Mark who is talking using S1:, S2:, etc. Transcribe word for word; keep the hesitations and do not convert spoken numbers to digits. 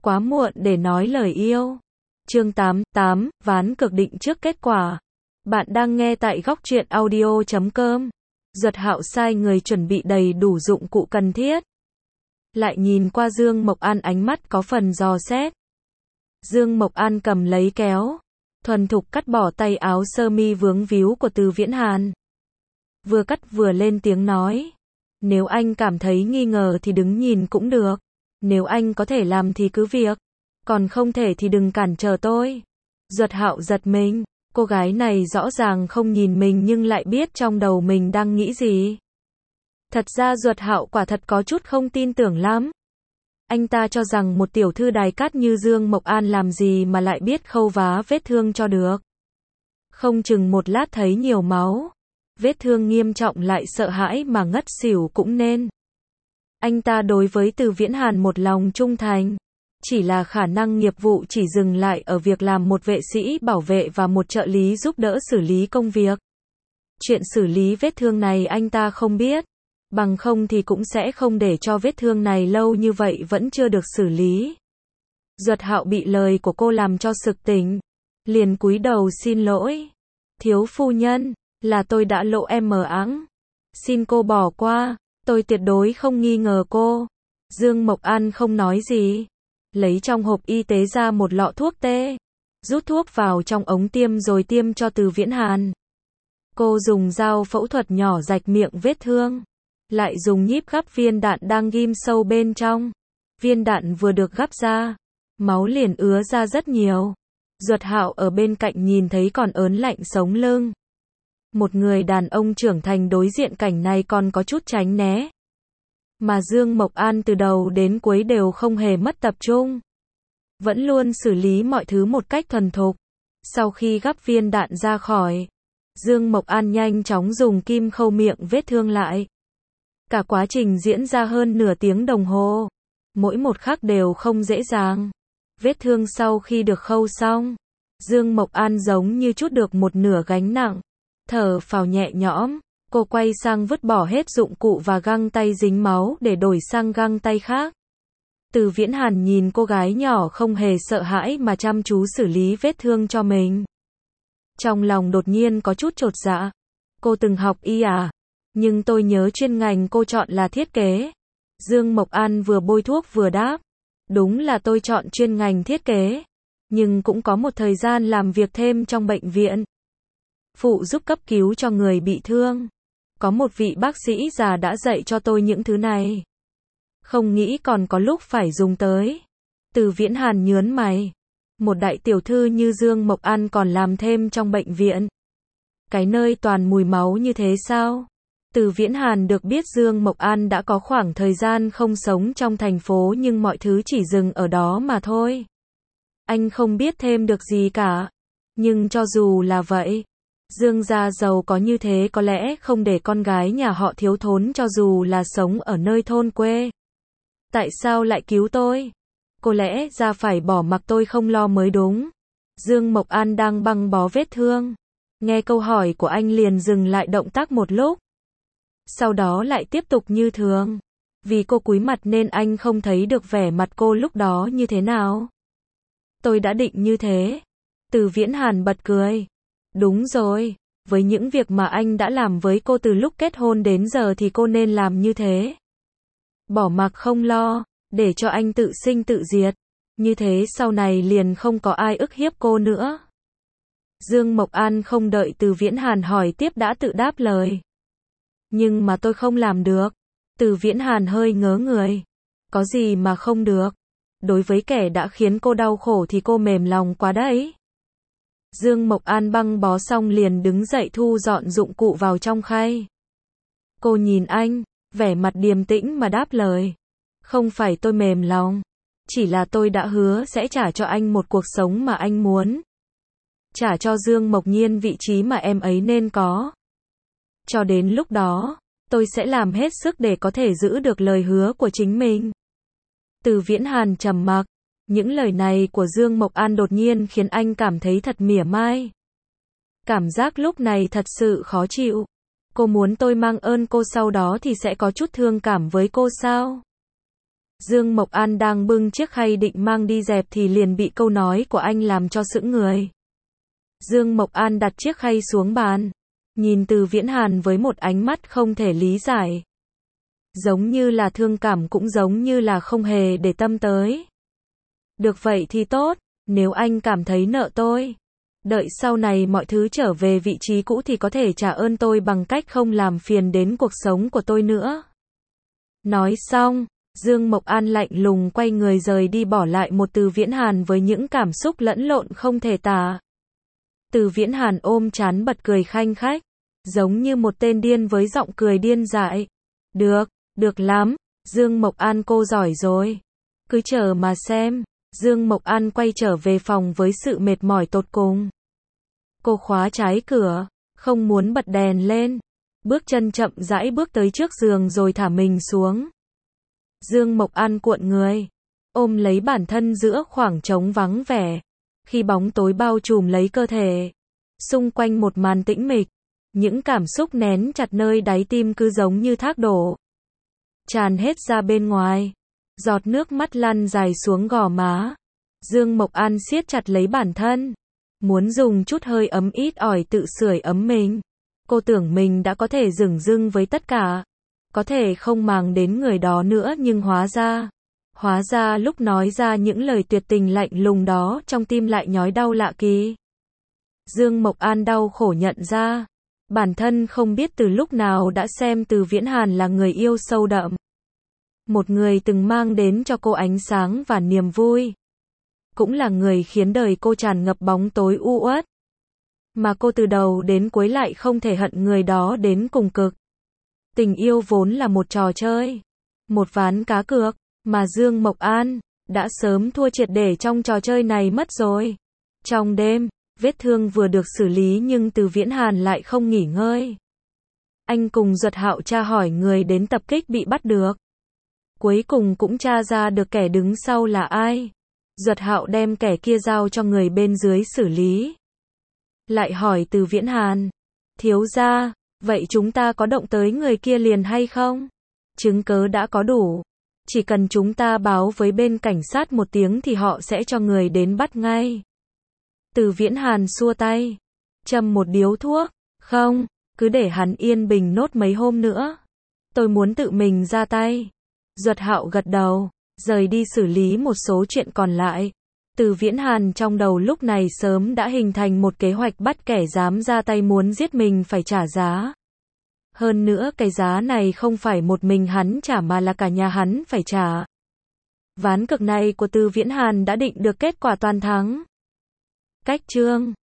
S1: quá muộn để nói lời yêu. Chương tám, tám, ván cực định trước kết quả. Bạn đang nghe tại góc truyện audio chấm com. Duật Hạo sai người chuẩn bị đầy đủ dụng cụ cần thiết. Lại nhìn qua Dương Mộc An, ánh mắt có phần dò xét. Dương Mộc An cầm lấy kéo, thuần thục cắt bỏ tay áo sơ mi vướng víu của Từ Viễn Hàn. Vừa cắt vừa lên tiếng nói, nếu anh cảm thấy nghi ngờ thì đứng nhìn cũng được, nếu anh có thể làm thì cứ việc, còn không thể thì đừng cản trở tôi. Duật Hạo giật mình, cô gái này rõ ràng không nhìn mình nhưng lại biết trong đầu mình đang nghĩ gì. Thật ra Duật Hạo quả thật có chút không tin tưởng lắm. Anh ta cho rằng một tiểu thư đài cát như Dương Mộc An làm gì mà lại biết khâu vá vết thương cho được. Không chừng một lát thấy nhiều máu, vết thương nghiêm trọng lại sợ hãi mà ngất xỉu cũng nên. Anh ta đối với Từ Viễn Hàn một lòng trung thành, chỉ là khả năng nghiệp vụ chỉ dừng lại ở việc làm một vệ sĩ bảo vệ và một trợ lý giúp đỡ xử lý công việc. Chuyện xử lý vết thương này anh ta không biết, bằng không thì cũng sẽ không để cho vết thương này lâu như vậy vẫn chưa được xử lý. Duật Hạo bị lời của cô làm cho sực tỉnh, liền cúi đầu xin lỗi. Thiếu phu nhân, là tôi đã lộ em mờ áng. Xin cô bỏ qua, tôi tuyệt đối không nghi ngờ cô. Dương Mộc An không nói gì, lấy trong hộp y tế ra một lọ thuốc tê, rút thuốc vào trong ống tiêm rồi tiêm cho Từ Viễn Hàn. Cô dùng dao phẫu thuật nhỏ rạch miệng vết thương, lại dùng nhíp gắp viên đạn đang ghim sâu bên trong. Viên đạn vừa được gắp ra, máu liền ứa ra rất nhiều. Duật Hạo ở bên cạnh nhìn thấy còn ớn lạnh sống lưng. Một người đàn ông trưởng thành đối diện cảnh này còn có chút tránh né. Mà Dương Mộc An từ đầu đến cuối đều không hề mất tập trung, vẫn luôn xử lý mọi thứ một cách thuần thục. Sau khi gắp viên đạn ra khỏi, Dương Mộc An nhanh chóng dùng kim khâu miệng vết thương lại. Cả quá trình diễn ra hơn nửa tiếng đồng hồ, mỗi một khắc đều không dễ dàng. Vết thương sau khi được khâu xong, Dương Mộc An giống như trút được một nửa gánh nặng, thở phào nhẹ nhõm. Cô quay sang vứt bỏ hết dụng cụ và găng tay dính máu để đổi sang găng tay khác. Từ Viễn Hàn nhìn cô gái nhỏ không hề sợ hãi mà chăm chú xử lý vết thương cho mình. Trong lòng đột nhiên có chút chột dạ. Cô từng học y à? Nhưng tôi nhớ chuyên ngành cô chọn là thiết kế. Dương Mộc An vừa bôi thuốc vừa đáp. Đúng là tôi chọn chuyên ngành thiết kế, nhưng cũng có một thời gian làm việc thêm trong bệnh viện, phụ giúp cấp cứu cho người bị thương. Có một vị bác sĩ già đã dạy cho tôi những thứ này. Không nghĩ còn có lúc phải dùng tới. Từ Viễn Hàn nhớn mày. Một đại tiểu thư như Dương Mộc An còn làm thêm trong bệnh viện. Cái nơi toàn mùi máu như thế sao? Từ Viễn Hàn được biết Dương Mộc An đã có khoảng thời gian không sống trong thành phố nhưng mọi thứ chỉ dừng ở đó mà thôi. Anh không biết thêm được gì cả. Nhưng cho dù là vậy, Dương gia giàu có như thế có lẽ không để con gái nhà họ thiếu thốn cho dù là sống ở nơi thôn quê. Tại sao lại cứu tôi? Có lẽ ra phải bỏ mặc tôi không lo mới đúng. Dương Mộc An đang băng bó vết thương. Nghe câu hỏi của anh liền dừng lại động tác một lúc. Sau đó lại tiếp tục như thường. Vì cô cúi mặt nên anh không thấy được vẻ mặt cô lúc đó như thế nào. Tôi đã định như thế. Từ Viễn Hàn bật cười. Đúng rồi, với những việc mà anh đã làm với cô từ lúc kết hôn đến giờ thì cô nên làm như thế. Bỏ mặc không lo, để cho anh tự sinh tự diệt. Như thế sau này liền không có ai ức hiếp cô nữa. Dương Mộc An không đợi Từ Viễn Hàn hỏi tiếp đã tự đáp lời. Nhưng mà tôi không làm được. Từ Viễn Hàn hơi ngớ người. Có gì mà không được? Đối với kẻ đã khiến cô đau khổ thì cô mềm lòng quá đấy. Dương Mộc An băng bó xong liền đứng dậy thu dọn dụng cụ vào trong khay. Cô nhìn anh, vẻ mặt điềm tĩnh mà đáp lời. Không phải tôi mềm lòng, chỉ là tôi đã hứa sẽ trả cho anh một cuộc sống mà anh muốn. Trả cho Dương Mộc Nhiên vị trí mà em ấy nên có. Cho đến lúc đó, tôi sẽ làm hết sức để có thể giữ được lời hứa của chính mình. Từ Viễn Hàn trầm mặc. Những lời này của Dương Mộc An đột nhiên khiến anh cảm thấy thật mỉa mai. Cảm giác lúc này thật sự khó chịu. Cô muốn tôi mang ơn cô sau đó thì sẽ có chút thương cảm với cô sao? Dương Mộc An đang bưng chiếc khay định mang đi dẹp thì liền bị câu nói của anh làm cho sững người. Dương Mộc An đặt chiếc khay xuống bàn, nhìn Từ Viễn Hàn với một ánh mắt không thể lý giải. Giống như là thương cảm cũng giống như là không hề để tâm tới. Được vậy thì tốt, nếu anh cảm thấy nợ tôi, đợi sau này mọi thứ trở về vị trí cũ thì có thể trả ơn tôi bằng cách không làm phiền đến cuộc sống của tôi nữa. Nói xong, Dương Mộc An lạnh lùng quay người rời đi, bỏ lại một Từ Viễn Hàn với những cảm xúc lẫn lộn không thể tả. Từ Viễn Hàn ôm trán bật cười khanh khách, giống như một tên điên với giọng cười điên dại. Được, được lắm, Dương Mộc An cô giỏi rồi. Cứ chờ mà xem. Dương Mộc An quay trở về phòng với sự mệt mỏi tột cùng. Cô khóa trái cửa, không muốn bật đèn lên. Bước chân chậm rãi bước tới trước giường rồi thả mình xuống. Dương Mộc An cuộn người, ôm lấy bản thân giữa khoảng trống vắng vẻ. Khi bóng tối bao trùm lấy cơ thể, xung quanh một màn tĩnh mịch, những cảm xúc nén chặt nơi đáy tim cứ giống như thác đổ, tràn hết ra bên ngoài. Giọt nước mắt lăn dài xuống gò má. Dương Mộc An siết chặt lấy bản thân, muốn dùng chút hơi ấm ít ỏi tự sưởi ấm mình. Cô tưởng mình đã có thể dửng dưng với tất cả, có thể không màng đến người đó nữa, nhưng hóa ra, hóa ra lúc nói ra những lời tuyệt tình lạnh lùng đó trong tim lại nhói đau lạ kỳ. Dương Mộc An đau khổ nhận ra, bản thân không biết từ lúc nào đã xem Từ Viễn Hàn là người yêu sâu đậm. Một người từng mang đến cho cô ánh sáng và niềm vui. Cũng là người khiến đời cô tràn ngập bóng tối u uất. Mà cô từ đầu đến cuối lại không thể hận người đó đến cùng cực. Tình yêu vốn là một trò chơi, một ván cá cược, mà Dương Mộc An đã sớm thua triệt để trong trò chơi này mất rồi. Trong đêm, vết thương vừa được xử lý nhưng Từ Viễn Hàn lại không nghỉ ngơi. Anh cùng Duật Hạo tra hỏi người đến tập kích bị bắt được. Cuối cùng cũng tra ra được kẻ đứng sau là ai. Duật Hạo đem kẻ kia giao cho người bên dưới xử lý. Lại hỏi Từ Viễn Hàn, thiếu gia, vậy chúng ta có động tới người kia liền hay không? Chứng cớ đã có đủ, chỉ cần chúng ta báo với bên cảnh sát một tiếng thì họ sẽ cho người đến bắt ngay. Từ Viễn Hàn xua tay, châm một điếu thuốc, không, cứ để hắn yên bình nốt mấy hôm nữa. Tôi muốn tự mình ra tay. Duật Hạo gật đầu, rời đi xử lý một số chuyện còn lại. Từ Viễn Hàn trong đầu lúc này sớm đã hình thành một kế hoạch bắt kẻ dám ra tay muốn giết mình phải trả giá. Hơn nữa cái giá này không phải một mình hắn trả mà là cả nhà hắn phải trả. Ván cược này của Từ Viễn Hàn đã định được kết quả toàn thắng. Cách chương